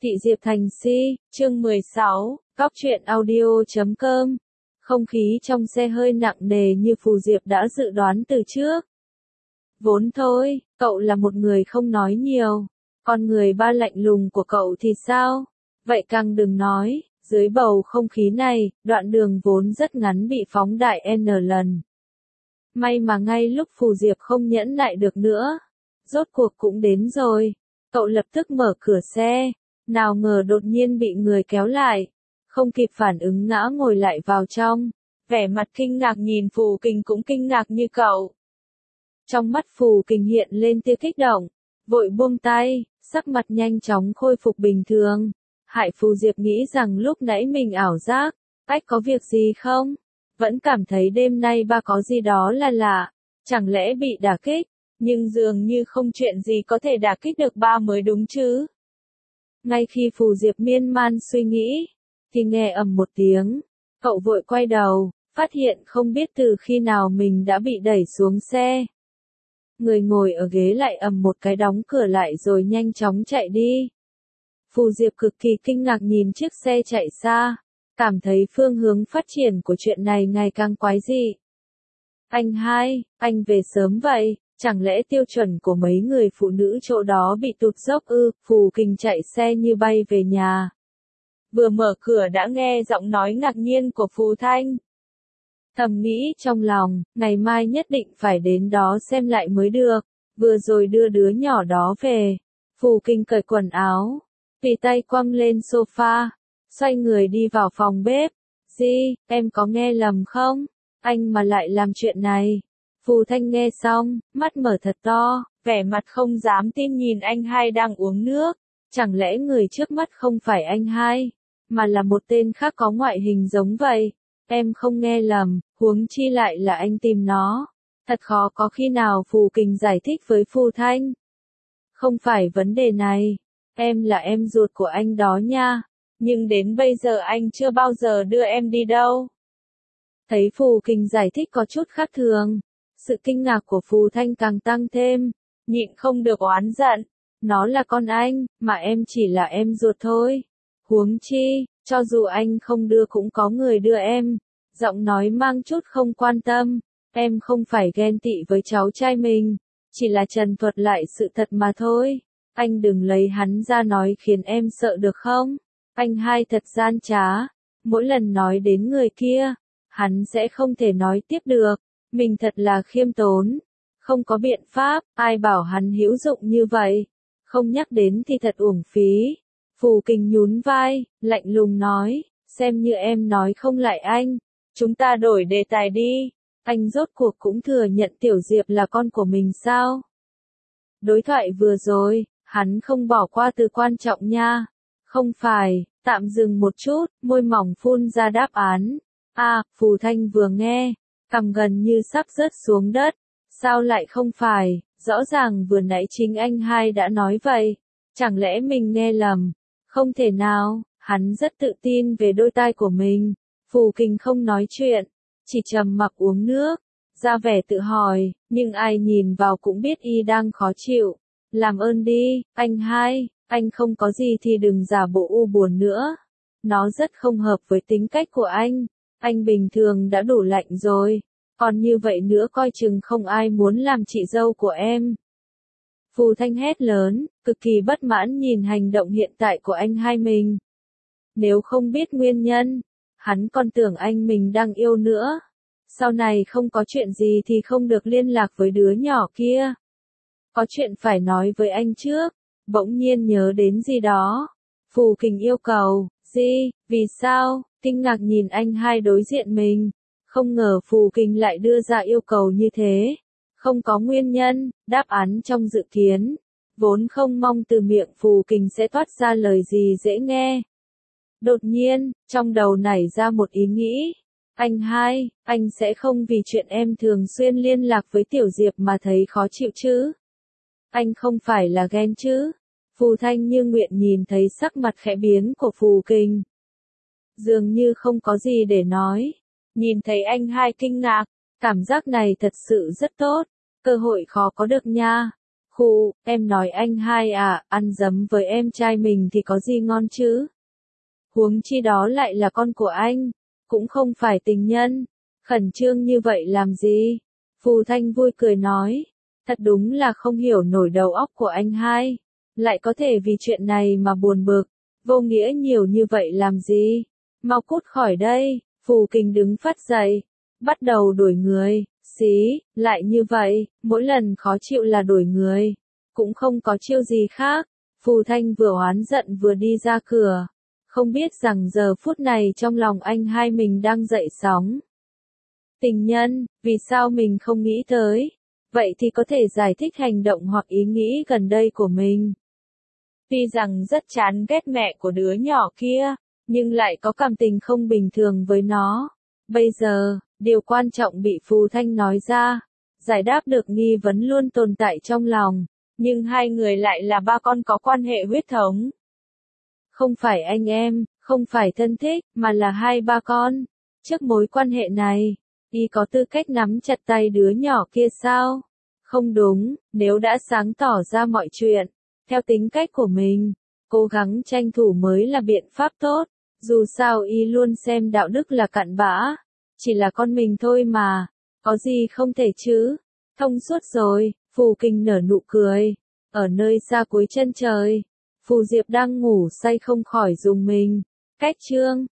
Thị Diệp Thành Si, chương 16, Cóc truyện audio.com. Không khí trong xe hơi nặng nề như Phù Diệp đã dự đoán từ trước. Vốn thôi, cậu là một người không nói nhiều. Con người ba lạnh lùng của cậu thì sao? Vậy càng đừng nói, dưới bầu không khí này, đoạn đường vốn rất ngắn bị phóng đại N lần. May mà ngay lúc Phù Diệp không nhẫn nại được nữa. Rốt cuộc cũng đến rồi. Cậu lập tức mở cửa xe. Nào ngờ đột nhiên bị người kéo lại. Không kịp phản ứng ngã ngồi lại vào trong. Vẻ mặt kinh ngạc nhìn Phù Kình cũng kinh ngạc như cậu. Trong mắt Phù Kình hiện lên tia kích động. Vội buông tay, sắc mặt nhanh chóng khôi phục bình thường. Hại Phù Diệp nghĩ rằng lúc nãy mình ảo giác. Ách có việc gì không? Vẫn cảm thấy đêm nay ba có gì đó là lạ. Chẳng lẽ bị đả kích? Nhưng dường như không chuyện gì có thể đả kích được ba mới đúng chứ. Ngay khi Phù Diệp miên man suy nghĩ, thì nghe ầm một tiếng, cậu vội quay đầu, phát hiện không biết từ khi nào mình đã bị đẩy xuống xe. Người ngồi ở ghế lại ầm một cái đóng cửa lại rồi nhanh chóng chạy đi. Phù Diệp cực kỳ kinh ngạc nhìn chiếc xe chạy xa, cảm thấy phương hướng phát triển của chuyện này ngày càng quái dị. Anh hai, anh về sớm vậy. Chẳng lẽ tiêu chuẩn của mấy người phụ nữ chỗ đó bị tụt dốc ư? Phù Kình chạy xe như bay về nhà. Vừa mở cửa đã nghe giọng nói ngạc nhiên của Phù Thanh. Thầm nghĩ trong lòng, ngày mai nhất định phải đến đó xem lại mới được. Vừa rồi đưa đứa nhỏ đó về. Phù Kình cởi quần áo, tùy tay quăng lên sofa, xoay người đi vào phòng bếp. Di, em có nghe lầm không? Anh mà lại làm chuyện này. Phù Thanh nghe xong, mắt mở thật to, vẻ mặt không dám tin nhìn anh hai đang uống nước. Chẳng lẽ người trước mắt không phải anh hai, mà là một tên khác có ngoại hình giống vậy? Em không nghe lầm, huống chi lại là anh tìm nó. Thật khó có khi nào Phù Kình giải thích với Phù Thanh. Không phải vấn đề này, em là em ruột của anh đó nha, nhưng đến bây giờ anh chưa bao giờ đưa em đi đâu. Thấy Phù Kình giải thích có chút khác thường. Sự kinh ngạc của Phù Thanh càng tăng thêm, nhịn không được oán giận. Nó là con anh, mà em chỉ là em ruột thôi. Huống chi, cho dù anh không đưa cũng có người đưa em. Giọng nói mang chút không quan tâm. Em không phải ghen tị với cháu trai mình, chỉ là trần thuật lại sự thật mà thôi. Anh đừng lấy hắn ra nói khiến em sợ được không? Anh hai thật gian trá. Mỗi lần nói đến người kia, hắn sẽ không thể nói tiếp được. Mình thật là khiêm tốn. Không có biện pháp, ai bảo hắn hữu dụng như vậy. Không nhắc đến thì thật uổng phí. Phù Kình nhún vai, lạnh lùng nói, xem như em nói không lại anh. Chúng ta đổi đề tài đi. Anh rốt cuộc cũng thừa nhận Tiểu Diệp là con của mình sao? Đối thoại vừa rồi, hắn không bỏ qua từ quan trọng nha. Không phải, tạm dừng một chút, môi mỏng phun ra đáp án. Phù Thanh vừa nghe, cằm gần như sắp rớt xuống đất. Sao lại không phải, rõ ràng vừa nãy chính anh hai đã nói vậy. Chẳng lẽ mình nghe lầm? Không thể nào, hắn rất tự tin về đôi tai của mình. Phù Kình không nói chuyện, chỉ trầm mặc uống nước, ra vẻ tự hỏi, nhưng ai nhìn vào cũng biết y đang khó chịu. Làm ơn đi, anh hai, anh không có gì thì đừng giả bộ u buồn nữa. Nó rất không hợp với tính cách của anh. Anh bình thường đã đủ lạnh rồi, còn như vậy nữa coi chừng không ai muốn làm chị dâu của em. Phù Thanh hét lớn, cực kỳ bất mãn nhìn hành động hiện tại của anh hai mình. Nếu không biết nguyên nhân, hắn còn tưởng anh mình đang yêu nữa. Sau này không có chuyện gì thì không được liên lạc với đứa nhỏ kia. Có chuyện phải nói với anh trước. Bỗng nhiên nhớ đến gì đó. Phù Kình yêu cầu, Di, vì sao? Kinh ngạc nhìn anh hai đối diện mình. Không ngờ Phù Kình lại đưa ra yêu cầu như thế. Không có nguyên nhân, đáp án trong dự kiến. Vốn không mong từ miệng Phù Kình sẽ toát ra lời gì dễ nghe. Đột nhiên, trong đầu nảy ra một ý nghĩ. Anh hai, anh sẽ không vì chuyện em thường xuyên liên lạc với Tiểu Diệp mà thấy khó chịu chứ? Anh không phải là ghen chứ? Phù Thanh như nguyện nhìn thấy sắc mặt khẽ biến của Phù Kình. Dường như không có gì để nói. Nhìn thấy anh hai kinh ngạc, cảm giác này thật sự rất tốt. Cơ hội khó có được nha. Khụ, em nói anh hai à, ăn dấm với em trai mình thì có gì ngon chứ? Huống chi đó lại là con của anh, cũng không phải tình nhân. Khẩn trương như vậy làm gì? Phù Thanh vui cười nói. Thật đúng là không hiểu nổi đầu óc của anh hai. Lại có thể vì chuyện này mà buồn bực. Vô nghĩa nhiều như vậy làm gì? Mau cút khỏi đây. Phù Kình đứng phát dậy. Bắt đầu đuổi người. Xí, lại như vậy, mỗi lần khó chịu là đuổi người. Cũng không có chiêu gì khác. Phù Thanh vừa oán giận vừa đi ra cửa. Không biết rằng giờ phút này trong lòng anh hai mình đang dậy sóng. Tình nhân, vì sao mình không nghĩ tới? Vậy thì có thể giải thích hành động hoặc ý nghĩ gần đây của mình. Tuy rằng rất chán ghét mẹ của đứa nhỏ kia, nhưng lại có cảm tình không bình thường với nó. Bây giờ, điều quan trọng bị Phù Thanh nói ra, giải đáp được nghi vấn luôn tồn tại trong lòng, nhưng hai người lại là ba con có quan hệ huyết thống. Không phải anh em, không phải thân thích, mà là hai ba con. Trước mối quan hệ này, y có tư cách nắm chặt tay đứa nhỏ kia sao? Không đúng, nếu đã sáng tỏ ra mọi chuyện, theo tính cách của mình, cố gắng tranh thủ mới là biện pháp tốt. Dù sao y luôn xem đạo đức là cặn bã, chỉ là con mình thôi mà, có gì không thể chứ? Thông suốt rồi, Phù Kình nở nụ cười. Ở nơi xa cuối chân trời, Phù Diệp đang ngủ say không khỏi rùng mình. Cách chương